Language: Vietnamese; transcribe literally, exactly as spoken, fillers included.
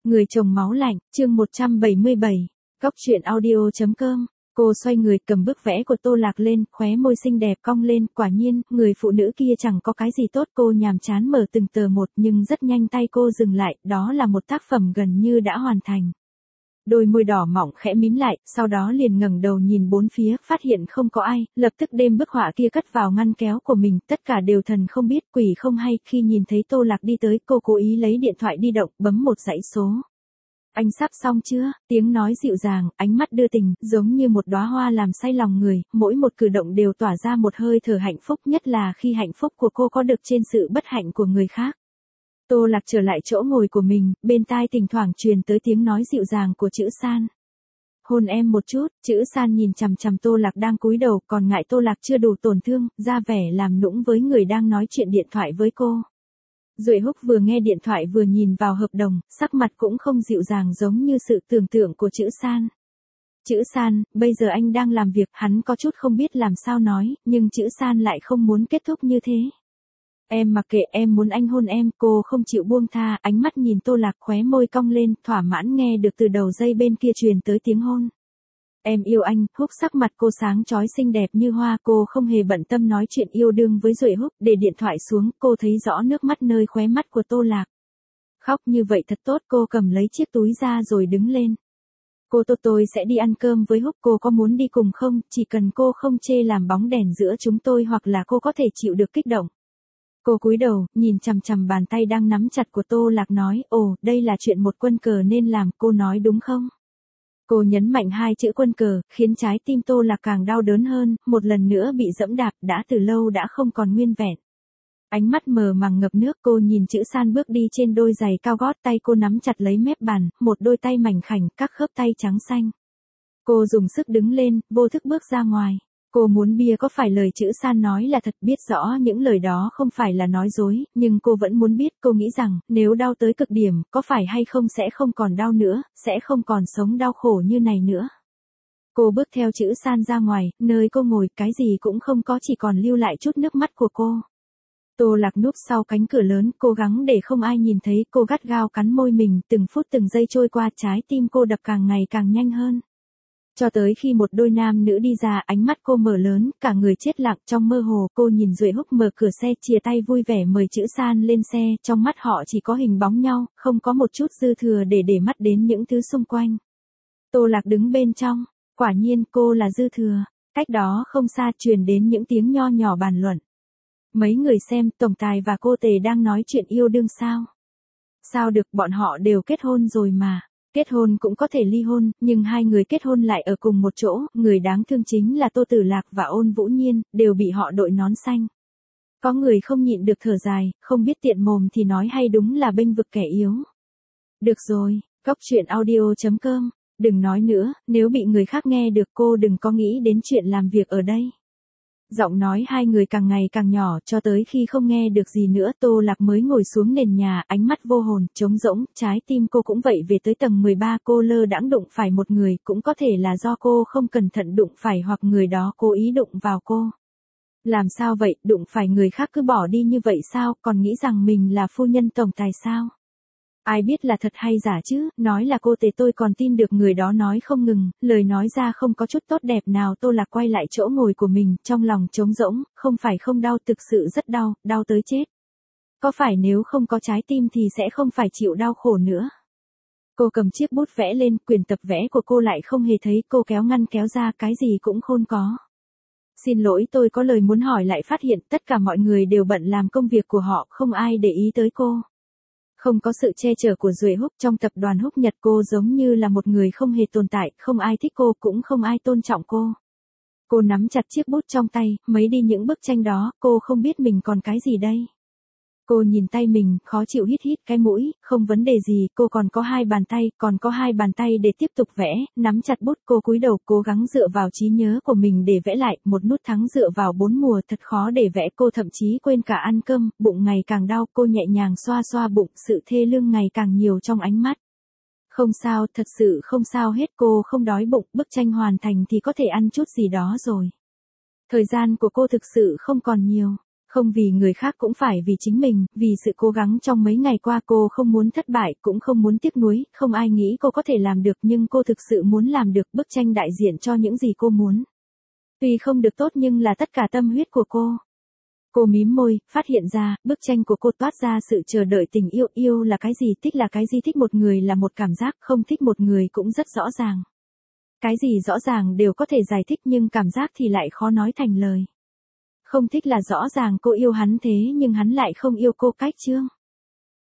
Người chồng máu lạnh, chương một trăm bảy mươi bảy, Cóc truyện audio chấm com. Cô xoay người cầm bức vẽ của Tô Lạc lên, khóe môi xinh đẹp cong lên, quả nhiên, người phụ nữ kia chẳng có cái gì tốt. Cô nhàm chán mở từng tờ một nhưng rất nhanh tay cô dừng lại, đó là một tác phẩm gần như đã hoàn thành. Đôi môi đỏ mọng khẽ mím lại, sau đó liền ngẩng đầu nhìn bốn phía, phát hiện không có ai, lập tức đem bức họa kia cất vào ngăn kéo của mình, tất cả đều thần không biết quỷ không hay. Khi nhìn thấy Tô Lạc đi tới, cô cố ý lấy điện thoại di động, bấm một dãy số. Anh sắp xong chưa? Tiếng nói dịu dàng, ánh mắt đưa tình, giống như một đóa hoa làm say lòng người, mỗi một cử động đều tỏa ra một hơi thở hạnh phúc, nhất là khi hạnh phúc của cô có được trên sự bất hạnh của người khác. Tô Lạc trở lại chỗ ngồi của mình, bên tai thỉnh thoảng truyền tới tiếng nói dịu dàng của Chữ San. Hôn em một chút. Chữ San nhìn chằm chằm Tô Lạc đang cúi đầu, còn ngại Tô Lạc chưa đủ tổn thương, ra vẻ làm nũng với người đang nói chuyện điện thoại với cô. Duệ Húc vừa nghe điện thoại vừa nhìn vào hợp đồng, sắc mặt cũng không dịu dàng giống như sự tưởng tượng của Chữ San. Chữ San, bây giờ anh đang làm việc, hắn có chút không biết làm sao nói, nhưng Chữ San lại không muốn kết thúc như thế. Em mặc kệ, em muốn anh hôn em. Cô không chịu buông tha, ánh mắt nhìn Tô Lạc, khóe môi cong lên, thỏa mãn nghe được từ đầu dây bên kia truyền tới tiếng hôn. Em yêu anh. Húc sắc mặt cô sáng chói xinh đẹp như hoa, cô không hề bận tâm nói chuyện yêu đương với Duệ Húc, để điện thoại xuống, cô thấy rõ nước mắt nơi khóe mắt của Tô Lạc. Khóc như vậy thật tốt. Cô cầm lấy chiếc túi ra rồi đứng lên. Cô Tô tôi sẽ đi ăn cơm với Húc, cô có muốn đi cùng không? Chỉ cần cô không chê làm bóng đèn giữa chúng tôi, hoặc là cô có thể chịu được kích động. Cô cúi đầu, nhìn chằm chằm bàn tay đang nắm chặt của Tô Lạc nói, ồ, đây là chuyện một quân cờ nên làm, cô nói đúng không? Cô nhấn mạnh hai chữ quân cờ, khiến trái tim Tô Lạc càng đau đớn hơn, một lần nữa bị dẫm đạp, đã từ lâu đã không còn nguyên vẹn. Ánh mắt mờ màng ngập nước, cô nhìn Chữ San bước đi trên đôi giày cao gót, tay cô nắm chặt lấy mép bàn, một đôi tay mảnh khảnh, các khớp tay trắng xanh. Cô dùng sức đứng lên, vô thức bước ra ngoài. Cô muốn bia có phải lời Chữ San nói là thật, biết rõ những lời đó không phải là nói dối, nhưng cô vẫn muốn biết. Cô nghĩ rằng, nếu đau tới cực điểm, có phải hay không sẽ không còn đau nữa, sẽ không còn sống đau khổ như này nữa. Cô bước theo Chữ San ra ngoài, nơi cô ngồi, cái gì cũng không có, chỉ còn lưu lại chút nước mắt của cô. Tô Lạc núp sau cánh cửa lớn, cố gắng để không ai nhìn thấy, cô gắt gao cắn môi mình, từng phút từng giây trôi qua, trái tim cô đập càng ngày càng nhanh hơn. Cho tới khi một đôi nam nữ đi ra, ánh mắt cô mở lớn, cả người chết lặng. Trong mơ hồ, cô nhìn Duệ Húc mở cửa xe, chìa tay vui vẻ mời Chữ San lên xe, trong mắt họ chỉ có hình bóng nhau, không có một chút dư thừa để để mắt đến những thứ xung quanh. Tô Lạc đứng bên trong, quả nhiên cô là dư thừa. Cách đó không xa truyền đến những tiếng nho nhỏ bàn luận. Mấy người xem, tổng tài và cô Tề đang nói chuyện yêu đương sao? Sao được, bọn họ đều kết hôn rồi mà. Kết hôn cũng có thể ly hôn, nhưng hai người kết hôn lại ở cùng một chỗ, người đáng thương chính là Tô Tử Lạc và Ôn Vũ Nhiên, đều bị họ đội nón xanh. Có người không nhịn được thở dài, không biết tiện mồm thì nói hay đúng là bênh vực kẻ yếu. Được rồi, Cóc truyện audio chấm com, đừng nói nữa, nếu bị người khác nghe được cô đừng có nghĩ đến chuyện làm việc ở đây. Giọng nói hai người càng ngày càng nhỏ, cho tới khi không nghe được gì nữa, Tô Lạc mới ngồi xuống nền nhà, ánh mắt vô hồn, trống rỗng, trái tim cô cũng vậy. Về tới tầng mười ba, cô lơ đãng đụng phải một người, cũng có thể là do cô không cẩn thận đụng phải, hoặc người đó cố ý đụng vào cô. Làm sao vậy, đụng phải người khác cứ bỏ đi như vậy sao, còn nghĩ rằng mình là phu nhân tổng tài sao? Ai biết là thật hay giả chứ, nói là cô Tề tôi còn tin được, người đó nói không ngừng, lời nói ra không có chút tốt đẹp nào. Tô Lạc quay lại chỗ ngồi của mình, trong lòng trống rỗng, không phải không đau, thực sự rất đau, đau tới chết. Có phải nếu không có trái tim thì sẽ không phải chịu đau khổ nữa. Cô cầm chiếc bút vẽ lên, quyển tập vẽ của cô lại không hề thấy, cô kéo ngăn kéo ra, cái gì cũng không có. Xin lỗi, tôi có lời muốn hỏi, lại phát hiện tất cả mọi người đều bận làm công việc của họ, không ai để ý tới cô. Không có sự che chở của Duệ Húc trong tập đoàn Húc Nhật, cô giống như là một người không hề tồn tại, không ai thích cô, cũng không ai tôn trọng cô. Cô nắm chặt chiếc bút trong tay, mấy đi những bức tranh đó, cô không biết mình còn cái gì đây. Cô nhìn tay mình, khó chịu hít hít cái mũi, không vấn đề gì, cô còn có hai bàn tay, còn có hai bàn tay để tiếp tục vẽ, nắm chặt bút, cô cúi đầu, cố gắng dựa vào trí nhớ của mình để vẽ lại, một nút thắng dựa vào bốn mùa, thật khó để vẽ, cô thậm chí quên cả ăn cơm, bụng ngày càng đau, cô nhẹ nhàng xoa xoa bụng, sự thê lương ngày càng nhiều trong ánh mắt. Không sao, thật sự không sao hết, cô không đói bụng, bức tranh hoàn thành thì có thể ăn chút gì đó rồi. Thời gian của cô thực sự không còn nhiều. Không vì người khác cũng phải vì chính mình, vì sự cố gắng trong mấy ngày qua cô không muốn thất bại, cũng không muốn tiếc nuối, không ai nghĩ cô có thể làm được nhưng cô thực sự muốn làm được bức tranh đại diện cho những gì cô muốn. Tuy không được tốt nhưng là tất cả tâm huyết của cô. Cô mím môi, phát hiện ra, bức tranh của cô toát ra sự chờ đợi tình yêu. Yêu là cái gì, thích là cái gì, thích một người là một cảm giác, không thích một người cũng rất rõ ràng. Cái gì rõ ràng đều có thể giải thích nhưng cảm giác thì lại khó nói thành lời. Không thích là rõ ràng cô yêu hắn thế nhưng hắn lại không yêu cô. Cách chương